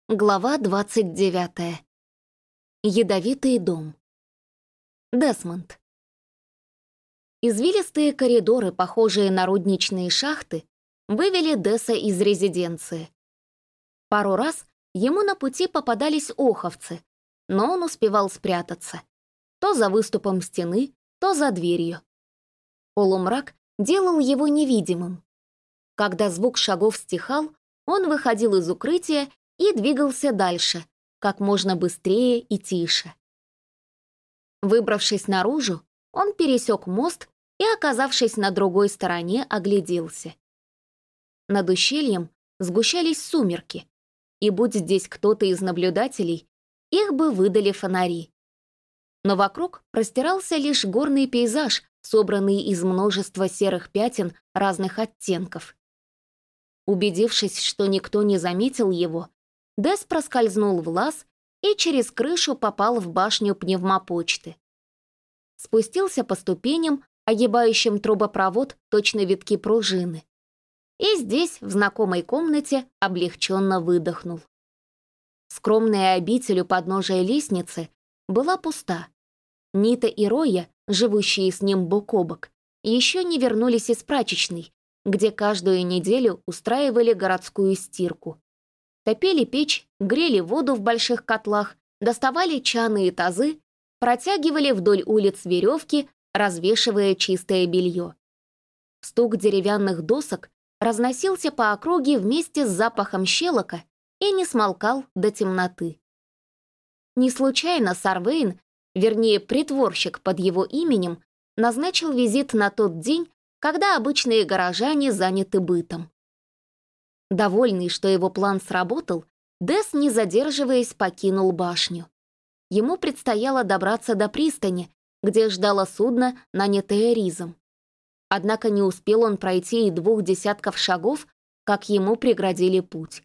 Глава 29. Ядовитый дом. Десмонд. Извилистые коридоры, похожие на рудничные шахты, вывели Десса из резиденции. Пару раз ему на пути попадались оховцы, но он успевал спрятаться. То за выступом стены, то за дверью. Полумрак делал его невидимым. Когда звук шагов стихал, он выходил из укрытия и двигался дальше, как можно быстрее и тише. Выбравшись наружу, он пересек мост и, оказавшись на другой стороне, огляделся. Над ущельем сгущались сумерки, и будь здесь кто-то из наблюдателей, их бы выдали фонари. Но вокруг простирался лишь горный пейзаж, собранный из множества серых пятен разных оттенков. Убедившись, что никто не заметил его, Десс проскользнул в лаз и через крышу попал в башню пневмопочты. Спустился по ступеням, огибающим трубопровод точно витки пружины. И здесь, в знакомой комнате, облегченно выдохнул. Скромная обитель у подножия лестницы была пуста. Нита и Роя, живущие с ним бок о бок, еще не вернулись из прачечной, где каждую неделю устраивали городскую стирку. Топили печь, грели воду в больших котлах, доставали чаны и тазы, протягивали вдоль улиц веревки, развешивая чистое белье. Стук деревянных досок разносился по округе вместе с запахом щелока и не смолкал до темноты. Не случайно Сарвейн, вернее притворщик под его именем, назначил визит на тот день, когда обычные горожане заняты бытом. Довольный, что его план сработал, Десс, не задерживаясь, покинул башню. Ему предстояло добраться до пристани, где ждало судно, нанятое Ризом. Однако не успел он пройти и 2 десятков шагов, как ему преградили путь.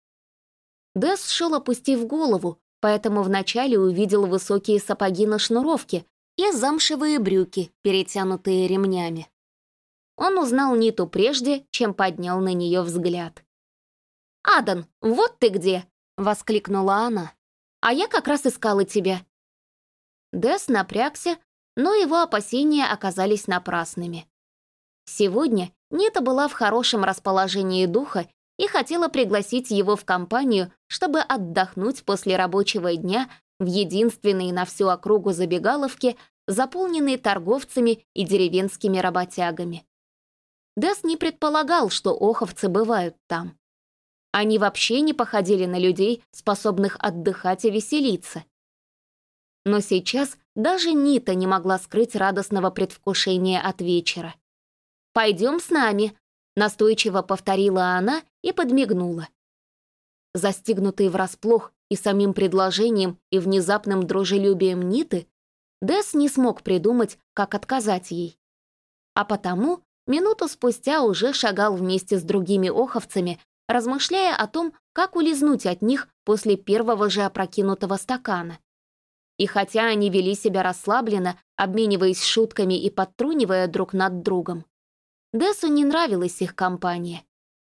Десс шел, опустив голову, поэтому вначале увидел высокие сапоги на шнуровке и замшевые брюки, перетянутые ремнями. Он узнал Ниту прежде, чем поднял на нее взгляд. «Адан, вот ты где!» — воскликнула она. «А я как раз искала тебя». Десс напрягся, но его опасения оказались напрасными. Сегодня Нита была в хорошем расположении духа и хотела пригласить его в компанию, чтобы отдохнуть после рабочего дня в единственной на всю округу забегаловке, заполненной торговцами и деревенскими работягами. Десс не предполагал, что оховцы бывают там. Они вообще не походили на людей, способных отдыхать и веселиться. Но сейчас даже Нита не могла скрыть радостного предвкушения от вечера. «Пойдем с нами», — настойчиво повторила она и подмигнула. Застигнутый врасплох и самим предложением, и внезапным дружелюбием Ниты, Десс не смог придумать, как отказать ей. А потому минуту спустя уже шагал вместе с другими оховцами, размышляя о том, как улизнуть от них после первого же опрокинутого стакана. И хотя они вели себя расслабленно, обмениваясь шутками и подтрунивая друг над другом, Дессу не нравилась их компания.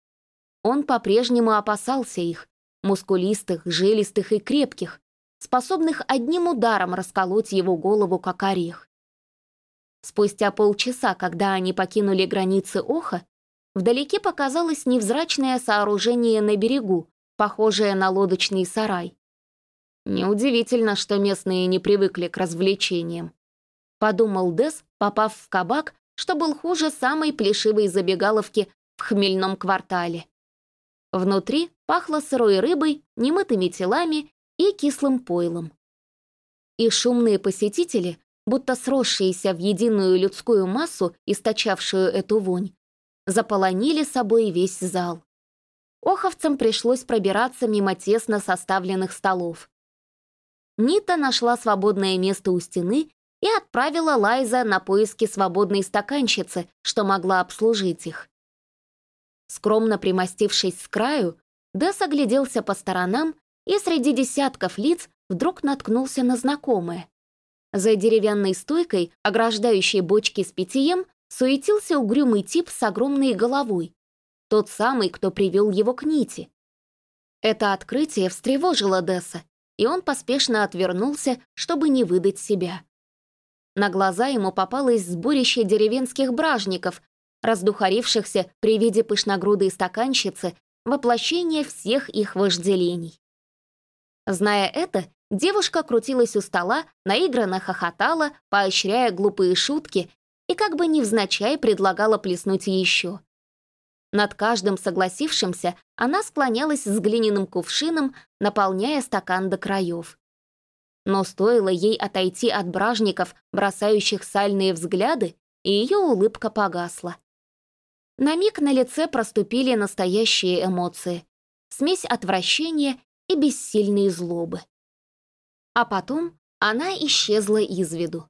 Он по-прежнему опасался их, мускулистых, жилистых и крепких, способных одним ударом расколоть его голову, как орех. Спустя полчаса, когда они покинули границы Оха, вдалеке показалось невзрачное сооружение на берегу, похожее на лодочный сарай. Неудивительно, что местные не привыкли к развлечениям, подумал Десс, попав в кабак, что был хуже самой плешивой забегаловки в хмельном квартале. Внутри пахло сырой рыбой, немытыми телами и кислым пойлом. И шумные посетители, будто сросшиеся в единую людскую массу, источавшую эту вонь, заполонили собой весь зал. Оховцам пришлось пробираться мимо тесно составленных столов. Нита нашла свободное место у стены и отправила Лайза на поиски свободной стаканщицы, что могла обслужить их. Скромно примостившись с краю, Десс огляделся по сторонам и среди десятков лиц вдруг наткнулся на знакомое. За деревянной стойкой, ограждающей бочки с питьем, суетился угрюмый тип с огромной головой. Тот самый, кто привел его к Ните. Это открытие встревожило Десса, и он поспешно отвернулся, чтобы не выдать себя. На глаза ему попалось сборище деревенских бражников, раздухарившихся при виде пышногрудой стаканщицы, воплощение всех их вожделений. Зная это, девушка крутилась у стола, наигранно хохотала, поощряя глупые шутки, и как бы невзначай предлагала плеснуть еще. Над каждым согласившимся она склонялась с глиняным кувшином, наполняя стакан до краев. Но стоило ей отойти от бражников, бросающих сальные взгляды, и ее улыбка погасла. На миг на лице проступили настоящие эмоции, смесь отвращения и бессильной злобы. А потом она исчезла из виду.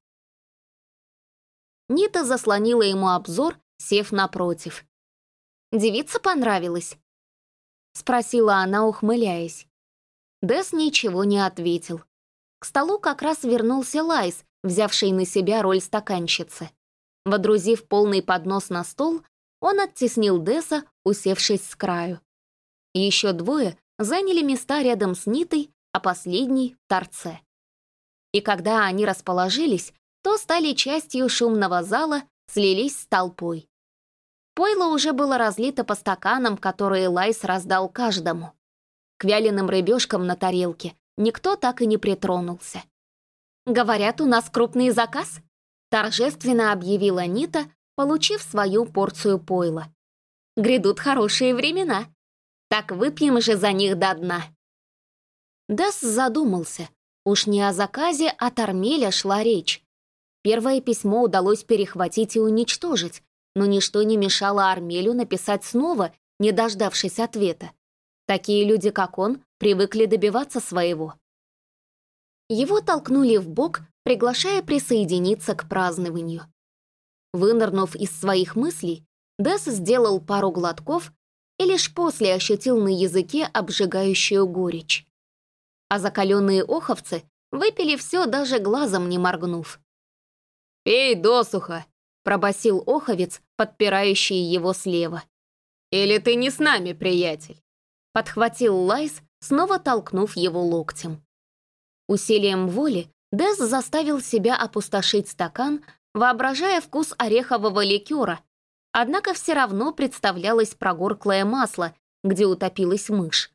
Нита заслонила ему обзор, сев напротив. «Девица понравилась?» — спросила она, ухмыляясь. Десс ничего не ответил. К столу как раз вернулся Лайс, взявший на себя роль стаканщицы. Водрузив полный поднос на стол, он оттеснил Десса, усевшись с краю. Еще двое заняли места рядом с Нитой, а последний — в торце. И когда они расположились, то стали частью шумного зала, слились с толпой. Пойло уже было разлито по стаканам, которые Лайс раздал каждому. К вяленым рыбешкам на тарелке никто так и не притронулся. «Говорят, у нас крупный заказ», — торжественно объявила Нита, получив свою порцию пойла. «Грядут хорошие времена. Так выпьем же за них до дна». Десс задумался. Уж не о заказе от Армеля шла речь. Первое письмо удалось перехватить и уничтожить, но ничто не мешало Армелю написать снова, не дождавшись ответа. Такие люди, как он, привыкли добиваться своего. Его толкнули в бок, приглашая присоединиться к празднованию. Вынырнув из своих мыслей, Десс сделал пару глотков и лишь после ощутил на языке обжигающую горечь. А закаленные оховцы выпили все, даже глазом не моргнув. «Пей досуха!» — пробасил оховец, подпирающий его слева. «Или ты не с нами, приятель?» — подхватил Лайс, снова толкнув его локтем. Усилием воли Десс заставил себя опустошить стакан, воображая вкус орехового ликера, однако все равно представлялось прогорклое масло, где утопилась мышь.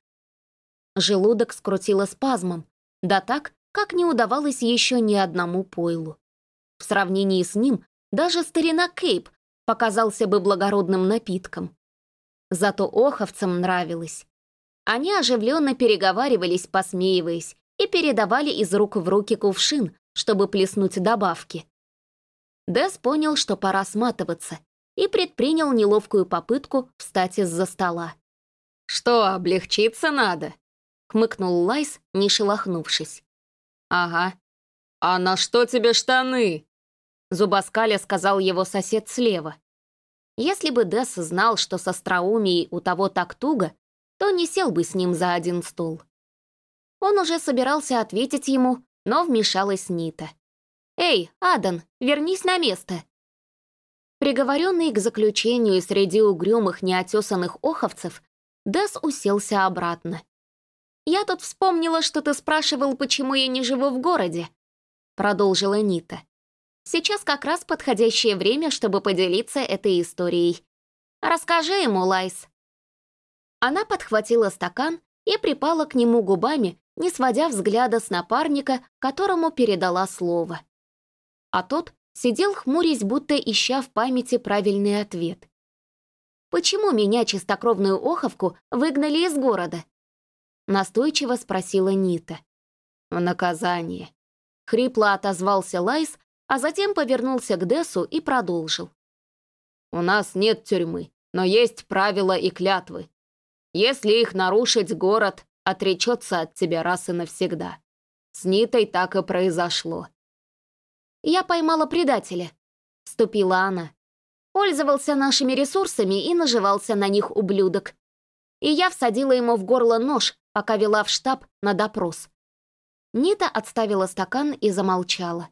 Желудок скрутило спазмом, да так, как не удавалось еще ни одному пойлу. В сравнении с ним даже старина Кейп показался бы благородным напитком. Зато оховцам нравилось. Они оживленно переговаривались, посмеиваясь, и передавали из рук в руки кувшин, чтобы плеснуть добавки. Десс понял, что пора сматываться, и предпринял неловкую попытку встать из-за стола. «Что, облегчиться надо?» — хмыкнул Лайс, не шелохнувшись. «Ага. А на что тебе штаны?» — зубоскаля сказал его сосед слева. Если бы Десс знал, что с остроумией у того так туго, то не сел бы с ним за один стол. Он уже собирался ответить ему, но вмешалась Нита. «Эй, Адан, вернись на место!» Приговоренный к заключению среди угрюмых неотесанных оховцев, Десс уселся обратно. «Я тут вспомнила, что ты спрашивал, почему я не живу в городе», — продолжила Нита. «Сейчас как раз подходящее время, чтобы поделиться этой историей. Расскажи ему, Лайс». Она подхватила стакан и припала к нему губами, не сводя взгляда с напарника, которому передала слово. А тот сидел хмурясь, будто ища в памяти правильный ответ. «Почему меня, чистокровную оховку, выгнали из города?» Настойчиво спросила Нита. «В наказание». Хрипло отозвался Лайс, а затем повернулся к Дессу и продолжил. «У нас нет тюрьмы, но есть правила и клятвы. Если их нарушить, город отречется от тебя раз и навсегда. С Нитой так и произошло». «Я поймала предателя», — вступила она. «Пользовался нашими ресурсами и наживался на них, ублюдок. И я всадила ему в горло нож, пока вела в штаб на допрос». Нита отставила стакан и замолчала.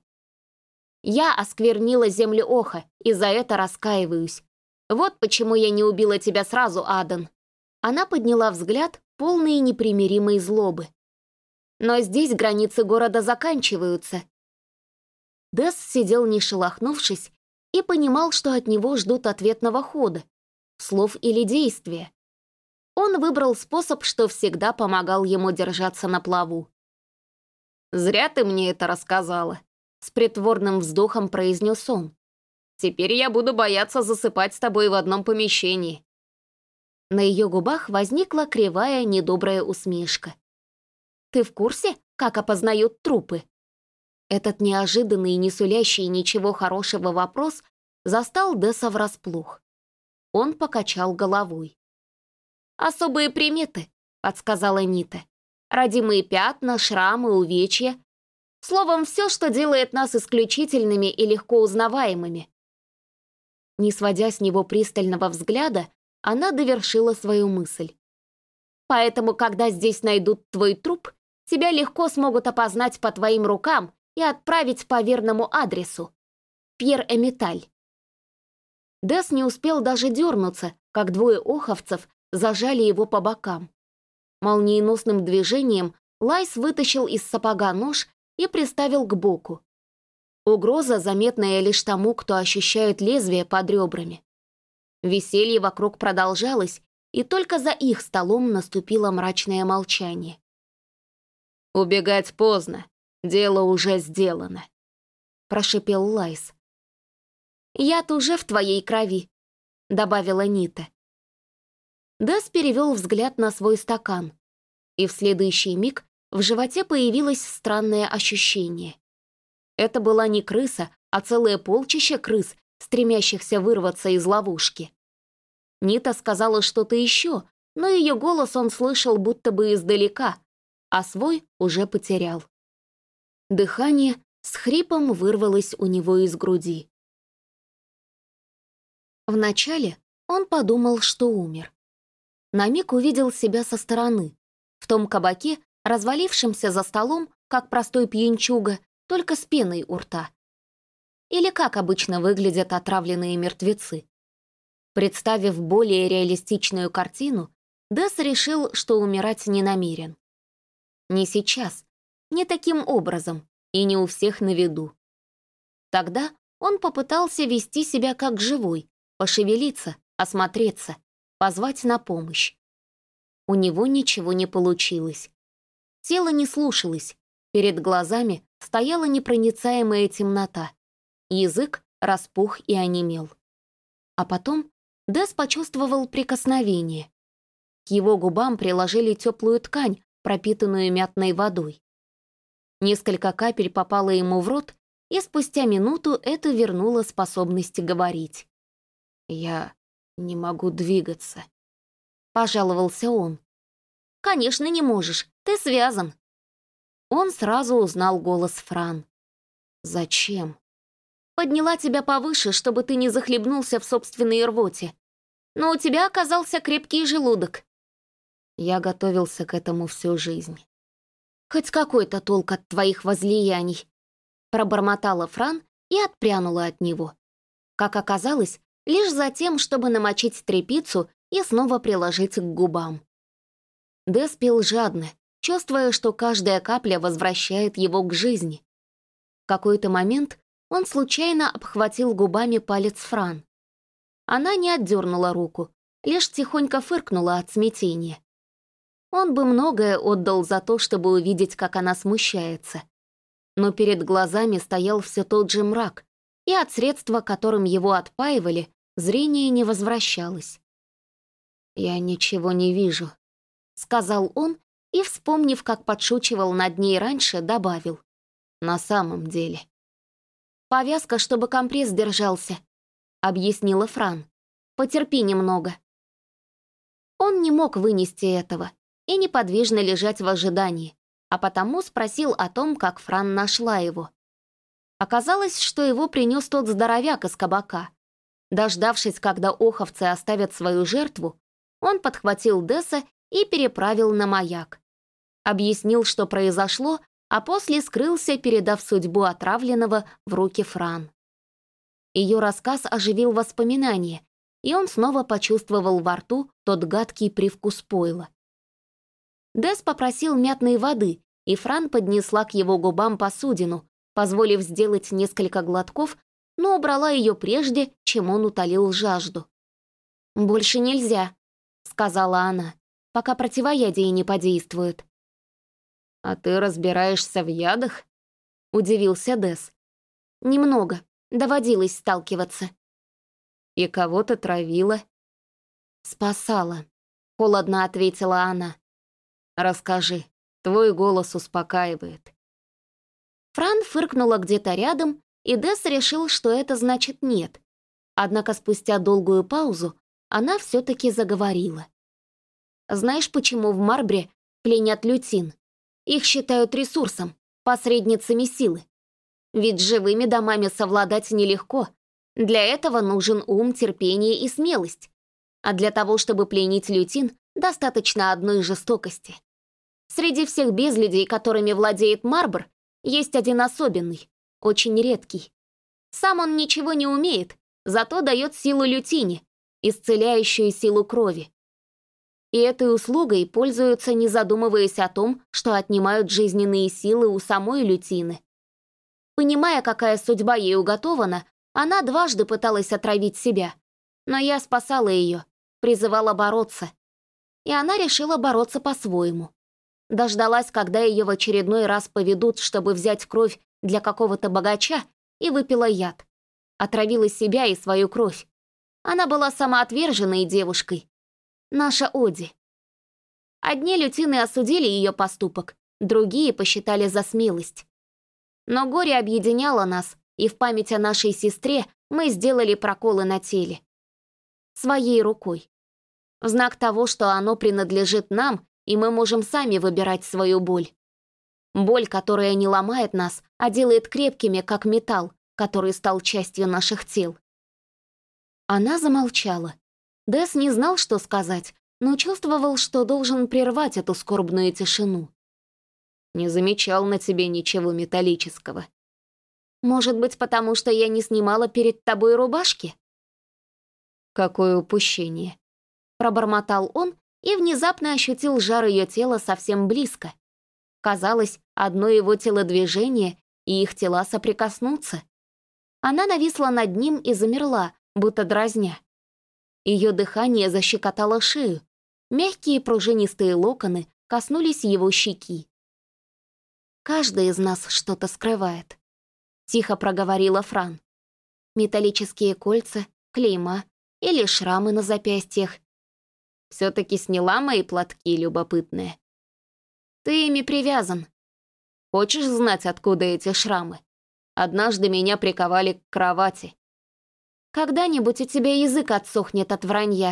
«Я осквернила землю Оха, и за это раскаиваюсь. Вот почему я не убила тебя сразу, Адан». Она подняла взгляд, полные непримиримой злобы. Но здесь границы города заканчиваются. Десс сидел не шелохнувшись и понимал, что от него ждут ответного хода, слов или действия. Он выбрал способ, что всегда помогал ему держаться на плаву. «Зря ты мне это рассказала», — с притворным вздохом произнес он. «Теперь я буду бояться засыпать с тобой в одном помещении». На ее губах возникла кривая, недобрая усмешка. «Ты в курсе, как опознают трупы?» Этот неожиданный и не сулящий ничего хорошего вопрос застал Десса врасплох. Он покачал головой. «Особые приметы», — подсказала Нита. «Родимые пятна, шрамы, увечья. Словом, все, что делает нас исключительными и легко узнаваемыми». Не сводя с него пристального взгляда, она довершила свою мысль. «Поэтому, когда здесь найдут твой труп, тебя легко смогут опознать по твоим рукам и отправить по верному адресу. Пьер-Эмиталь». Десс не успел даже дернуться, как двое оховцев зажали его по бокам. Молниеносным движением Лайс вытащил из сапога нож и приставил к боку. Угроза, заметная лишь тому, кто ощущает лезвие под ребрами. Веселье вокруг продолжалось, и только за их столом наступило мрачное молчание. «Убегать поздно, дело уже сделано», — прошипел Лайс. «Яд уже в твоей крови», — добавила Нита. Десс перевел взгляд на свой стакан, и в следующий миг в животе появилось странное ощущение. Это была не крыса, а целое полчище крыс, стремящихся вырваться из ловушки. Нита сказала что-то еще, но ее голос он слышал будто бы издалека, а свой уже потерял. Дыхание с хрипом вырвалось у него из груди. Вначале он подумал, что умер. На миг увидел себя со стороны, в том кабаке, развалившемся за столом, как простой пьянчуга, только с пеной у рта. Или как обычно выглядят отравленные мертвецы. Представив более реалистичную картину, Десс решил, что умирать не намерен. Не сейчас, не таким образом и не у всех на виду. Тогда он попытался вести себя как живой, пошевелиться, осмотреться, позвать на помощь. У него ничего не получилось. Тело не слушалось, перед глазами стояла непроницаемая темнота. Язык распух и онемел. А потом Десс почувствовал прикосновение. К его губам приложили теплую ткань, пропитанную мятной водой. Несколько капель попало ему в рот, и спустя минуту это вернуло способность говорить. «Я не могу двигаться», — пожаловался он. «Конечно, не можешь, ты связан». Он сразу узнал голос Фран. «Зачем?» «Подняла тебя повыше, чтобы ты не захлебнулся в собственной рвоте. Но у тебя оказался крепкий желудок». Я готовился к этому всю жизнь. «Хоть какой-то толк от твоих возлияний», — пробормотала Фран и отпрянула от него. Как оказалось, лишь за тем, чтобы намочить тряпицу и снова приложить к губам. Десс пил жадно, чувствуя, что каждая капля возвращает его к жизни. В какой-то момент он случайно обхватил губами палец Фран. Она не отдернула руку, лишь тихонько фыркнула от смятения. Он бы многое отдал за то, чтобы увидеть, как она смущается. Но перед глазами стоял все тот же мрак, и от средства, которым его отпаивали, зрение не возвращалось. «Я ничего не вижу», — сказал он, и, вспомнив, как подшучивал над ней раньше, добавил. «На самом деле». «Повязка, чтобы компресс держался», — объяснила Фран. «Потерпи немного». Он не мог вынести этого и неподвижно лежать в ожидании, а потому спросил о том, как Фран нашла его. Оказалось, что его принес тот здоровяк из кабака. Дождавшись, когда оховцы оставят свою жертву, он подхватил Десса и переправил на маяк. Объяснил, что произошло, а после скрылся, передав судьбу отравленного в руки Фран. Ее рассказ оживил воспоминания, и он снова почувствовал во рту тот гадкий привкус пойла. Дес попросил мятной воды, и Фран поднесла к его губам посудину, позволив сделать несколько глотков, но убрала ее прежде, чем он утолил жажду. «Больше нельзя», — сказала она, «пока противоядие не подействует». «А ты разбираешься в ядах?» — удивился Дес. «Немного. Доводилось сталкиваться». «И кого ты травила?» «Спасала», — холодно ответила она. «Расскажи, твой голос успокаивает». Фран фыркнула где-то рядом, и Дес решил, что это значит «нет». Однако спустя долгую паузу она все-таки заговорила. «Знаешь, почему в Марбре пленят лютин? Их считают ресурсом, посредницами силы. Ведь с живыми домами совладать нелегко. Для этого нужен ум, терпение и смелость. А для того, чтобы пленить лютин, достаточно одной жестокости. Среди всех безлюдей, которыми владеет Марбр, есть один особенный, очень редкий. Сам он ничего не умеет, зато дает силу лютине, исцеляющую силу крови. И этой услугой пользуются, не задумываясь о том, что отнимают жизненные силы у самой лютины. Понимая, какая судьба ей уготована, она дважды пыталась отравить себя. Но я спасала ее, призывала бороться. И она решила бороться по-своему. Дождалась, когда ее в очередной раз поведут, чтобы взять кровь для какого-то богача, и выпила яд. Отравила себя и свою кровь. Она была самоотверженной девушкой. Наша Оди. Одни лютины осудили ее поступок, другие посчитали за смелость. Но горе объединяло нас, и в память о нашей сестре мы сделали проколы на теле. Своей рукой. В знак того, что оно принадлежит нам, и мы можем сами выбирать свою боль. Боль, которая не ломает нас, а делает крепкими, как металл, который стал частью наших тел. Она замолчала. Дес не знал, что сказать, но чувствовал, что должен прервать эту скорбную тишину. «Не замечал на тебе ничего металлического». «Может быть, потому что я не снимала перед тобой рубашки?» «Какое упущение», — пробормотал он и внезапно ощутил жар ее тела совсем близко. Казалось, одно его телодвижение, и их тела соприкоснутся. Она нависла над ним и замерла, будто дразня. Ее дыхание защекотало шею. Мягкие пружинистые локоны коснулись его щеки. «Каждый из нас что-то скрывает», — тихо проговорила Фран. «Металлические кольца, клейма или шрамы на запястьях. Все-таки сняла мои платки, любопытные. Ты ими привязан. Хочешь знать, откуда эти шрамы? Однажды меня приковали к кровати. Когда-нибудь у тебя язык отсохнет от вранья».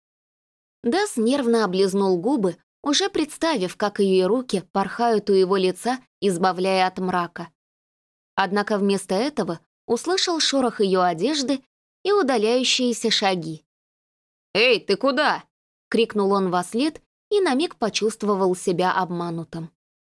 Дес нервно облизнул губы, уже представив, как ее руки порхают у его лица, избавляя от мрака. Однако вместо этого услышал шорох ее одежды и удаляющиеся шаги. «Эй, ты куда?» — крикнул он вослед и на миг почувствовал себя обманутым.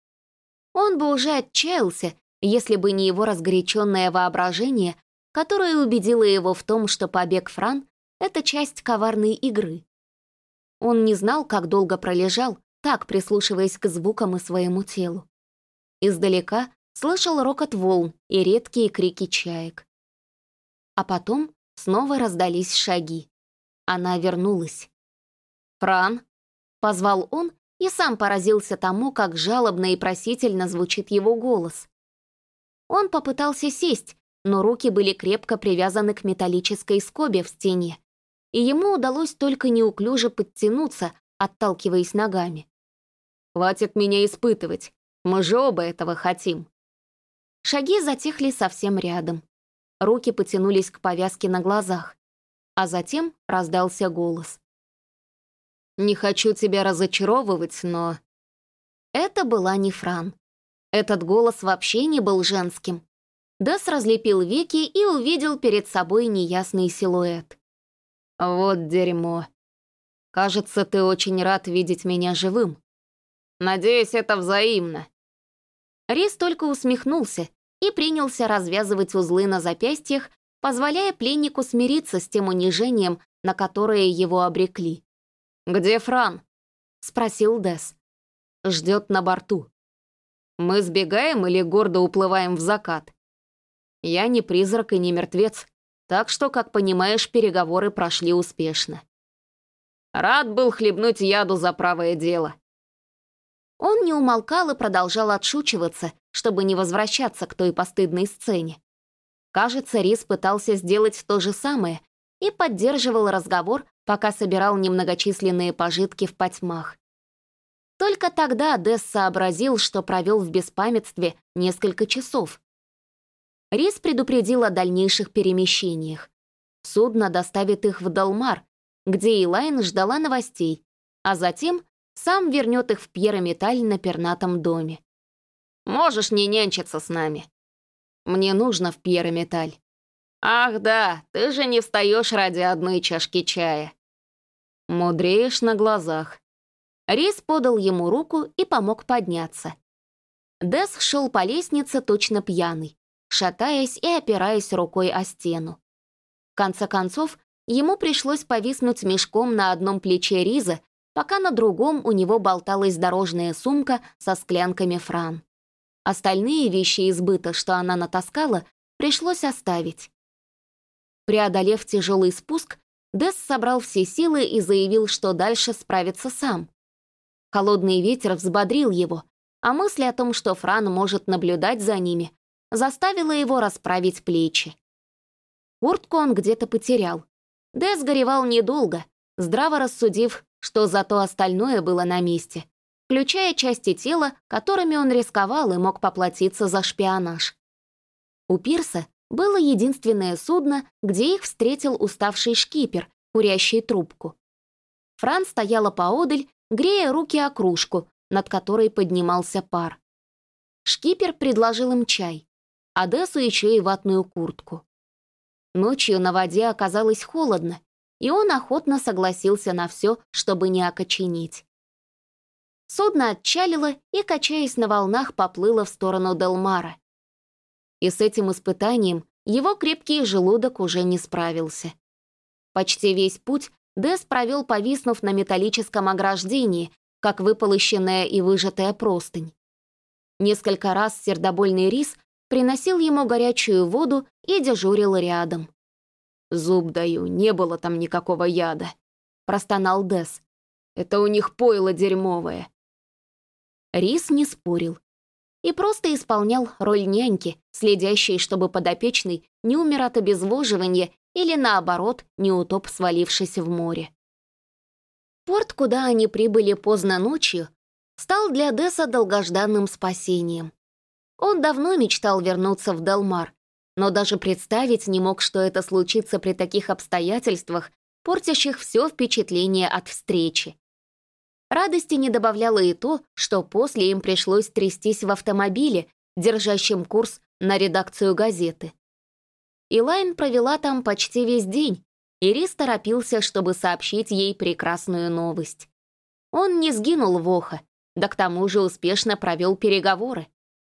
Он бы уже отчаялся, если бы не его разгоряченное воображение, которое убедило его в том, что побег Фран — это часть коварной игры. Он не знал, как долго пролежал, так прислушиваясь к звукам и своему телу. Издалека слышал рокот волн и редкие крики чаек. А потом снова раздались шаги. Она вернулась. «Фран!» — позвал он и сам поразился тому, как жалобно и просительно звучит его голос. Он попытался сесть, но руки были крепко привязаны к металлической скобе в стене, и ему удалось только неуклюже подтянуться, отталкиваясь ногами. «Хватит меня испытывать, мы же оба этого хотим». Шаги затихли совсем рядом. Руки потянулись к повязке на глазах, а затем раздался голос. «Не хочу тебя разочаровывать, но...» Это была не Фран. Этот голос вообще не был женским. Дес разлепил веки и увидел перед собой неясный силуэт. «Вот дерьмо. Кажется, ты очень рад видеть меня живым. Надеюсь, это взаимно». Рис только усмехнулся и принялся развязывать узлы на запястьях, позволяя пленнику смириться с тем унижением, на которое его обрекли. «Где Фран?» — спросил Дес. ждет на борту. Мы сбегаем или гордо уплываем в закат? Я не призрак и не мертвец, так что, как понимаешь, переговоры прошли успешно. Рад был хлебнуть яду за правое дело. Он не умолкал и продолжал отшучиваться, чтобы не возвращаться к той постыдной сцене. Кажется, Рис пытался сделать то же самое и поддерживал разговор, пока собирал немногочисленные пожитки в потьмах. Только тогда Десс сообразил, что провел в беспамятстве несколько часов. Рис предупредил о дальнейших перемещениях. Судно доставит их в Далмар, где Элайн ждала новостей, а затем сам вернет их в Пьерометаль на пернатом доме. «Можешь не нянчиться с нами. Мне нужно в Пьерометаль». «Ах да, ты же не встаешь ради одной чашки чая». «Мудреешь на глазах». Рис подал ему руку и помог подняться. Десс шел по лестнице точно пьяный, шатаясь и опираясь рукой о стену. В конце концов, ему пришлось повиснуть мешком на одном плече Риза, пока на другом у него болталась дорожная сумка со склянками Фран. Остальные вещи из быта, что она натаскала, пришлось оставить. Преодолев тяжелый спуск, Десс собрал все силы и заявил, что дальше справится сам. Холодный ветер взбодрил его, а мысль о том, что Фран может наблюдать за ними, заставила его расправить плечи. Куртку он где-то потерял. Десс горевал недолго, здраво рассудив, что зато остальное было на месте, включая части тела, которыми он рисковал и мог поплатиться за шпионаж. У пирса было единственное судно, где их встретил уставший шкипер, курящий трубку. Фран стояла поодаль, грея руки о кружку, над которой поднимался пар. Шкипер предложил им чай, а Дессу еще и ватную куртку. Ночью на воде оказалось холодно, и он охотно согласился на все, чтобы не окоченеть. Судно отчалило и, качаясь на волнах, поплыло в сторону Делмара. И с этим испытанием его крепкий желудок уже не справился. Почти весь путь Десс провел, повиснув на металлическом ограждении, как выполощенная и выжатая простынь. Несколько раз сердобольный Рис приносил ему горячую воду и дежурил рядом. «Зуб даю, не было там никакого яда», — простонал Десс. «Это у них пойло дерьмовое». Рис не спорил и просто исполнял роль няньки, следящей, чтобы подопечный не умер от обезвоживания или, наоборот, не утоп, свалившись в море. Порт, куда они прибыли поздно ночью, стал для Десса долгожданным спасением. Он давно мечтал вернуться в Далмар, но даже представить не мог, что это случится при таких обстоятельствах, портящих все впечатление от встречи. Радости не добавляло и то, что после им пришлось трястись в автомобиле, держащем курс на редакцию газеты. Элайн провела там почти весь день, и Рис торопился, чтобы сообщить ей прекрасную новость. Он не сгинул в Охо, да к тому же успешно провел переговоры.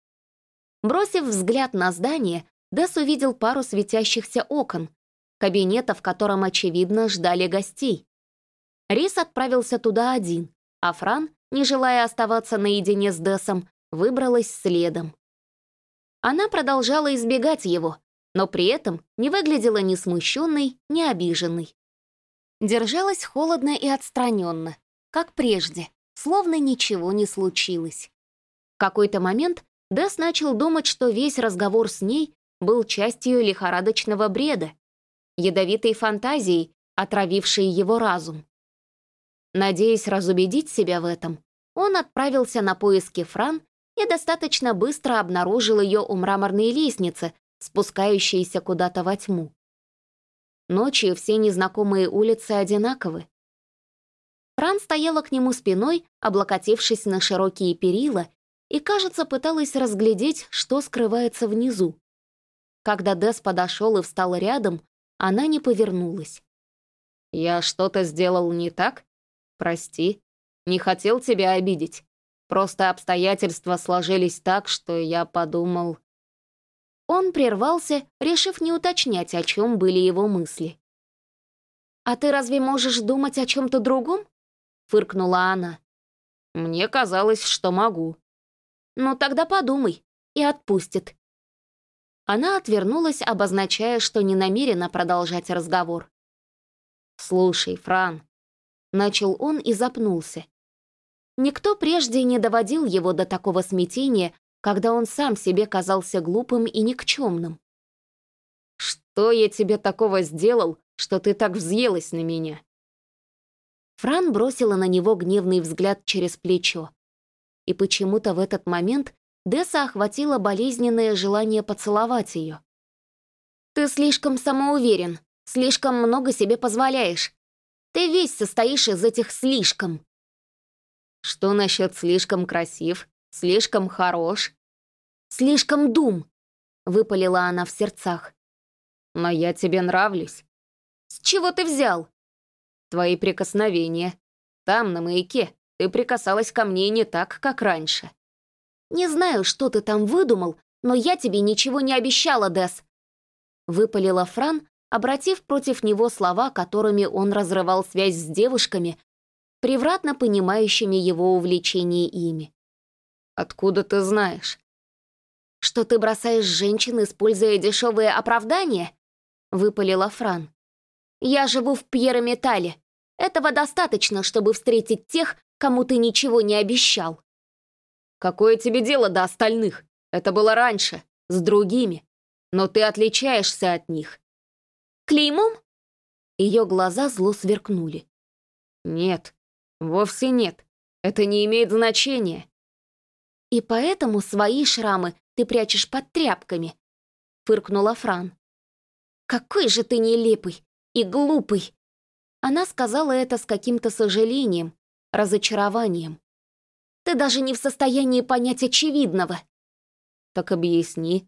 Бросив взгляд на здание, Десс увидел пару светящихся окон, кабинета, в котором, очевидно, ждали гостей. Рис отправился туда один, а Фран, не желая оставаться наедине с Дессом, выбралась следом. Она продолжала избегать его, но при этом не выглядела ни смущенной, ни обиженной. Держалась холодно и отстраненно, как прежде, словно ничего не случилось. В какой-то момент Десс начал думать, что весь разговор с ней был частью лихорадочного бреда, ядовитой фантазией, отравившей его разум. Надеясь разубедить себя в этом, он отправился на поиски Фран и достаточно быстро обнаружил ее у мраморной лестницы, спускающейся куда-то во тьму. Ночью все незнакомые улицы одинаковы. Фран стояла к нему спиной, облокотившись на широкие перила, и, кажется, пыталась разглядеть, что скрывается внизу. Когда Десс подошел и встал рядом, она не повернулась. «Я что-то сделал не так? Прости. Не хотел тебя обидеть. Просто обстоятельства сложились так, что я подумал...» Он прервался, решив не уточнять, о чем были его мысли. «А ты разве можешь думать о чем-то другом?» — фыркнула она. Мне казалось, что могу. Ну тогда подумай. И отпустит. Она отвернулась, обозначая, что не намерена продолжать разговор. «Слушай, Фран», — начал он и запнулся. Никто прежде не доводил его до такого смятения, когда он сам себе казался глупым и никчемным. «Что я тебе такого сделал, что ты так взъелась на меня?» Фран бросила на него гневный взгляд через плечо. И почему-то в этот момент Десса охватило болезненное желание поцеловать ее. «Ты слишком самоуверен, слишком много себе позволяешь. Ты весь состоишь из этих «слишком». «Что насчет слишком красив, слишком хорош?» «Слишком дум», — выпалила она в сердцах. «Но я тебе нравлюсь. «С чего ты взял?» Твои прикосновения. Там, на маяке, ты прикасалась ко мне не так, как раньше». «Не знаю, что ты там выдумал, но я тебе ничего не обещала, Десс», — выпалила Фран, обратив против него слова, которыми он разрывал связь с девушками, превратно понимающими его увлечение ими. «Откуда ты знаешь?» «Что ты бросаешь женщин, используя дешевые оправдания?» — выпалила Фран. «Я живу в Пьерометале. Этого достаточно, чтобы встретить тех, кому ты ничего не обещал». «Какое тебе дело до остальных? Это было раньше, с другими. Но ты отличаешься от них». «Клеймом?» Ее глаза зло сверкнули. «Нет, вовсе нет. Это не имеет значения». «И поэтому свои шрамы ты прячешь под тряпками», — фыркнула Фран. «Какой же ты нелепый и глупый!» Она сказала это с каким-то сожалением, разочарованием. «Ты даже не в состоянии понять очевидного». «Так объясни».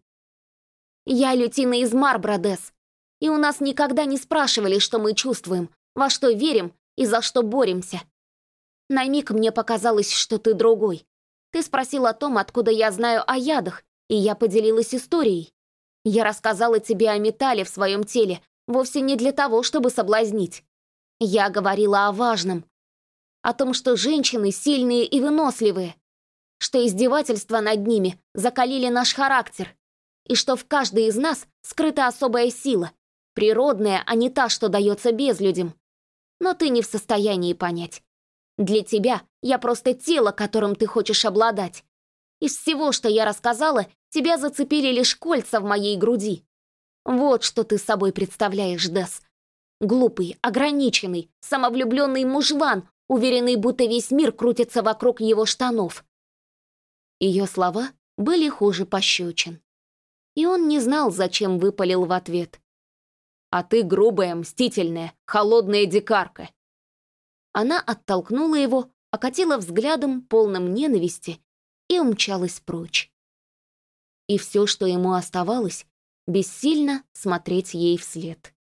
«Я лютина из Марбра, Десс, и у нас никогда не спрашивали, что мы чувствуем, во что верим и за что боремся. На миг мне показалось, что ты другой. Ты спросил о том, откуда я знаю о ядах, и я поделилась историей. Я рассказала тебе о металле в своем теле, вовсе не для того, чтобы соблазнить. Я говорила о важном. О том, что женщины сильные и выносливые, что издевательства над ними закалили наш характер, и что в каждой из нас скрыта особая сила, природная, а не та, что дается безлюдям. Но ты не в состоянии понять. Для тебя я просто тело, которым ты хочешь обладать. Из всего, что я рассказала, тебя зацепили лишь кольца в моей груди. Вот что ты собой представляешь, Десс. Глупый, ограниченный, самовлюбленный мужлан, уверенный, будто весь мир крутится вокруг его штанов». Ее слова были хуже пощечин. И он не знал, зачем выпалил в ответ. «А ты грубая, мстительная, холодная дикарка». Она оттолкнула его, окатила взглядом, полным ненависти, и умчалась прочь. И все, что ему оставалось, бессильно смотреть ей вслед.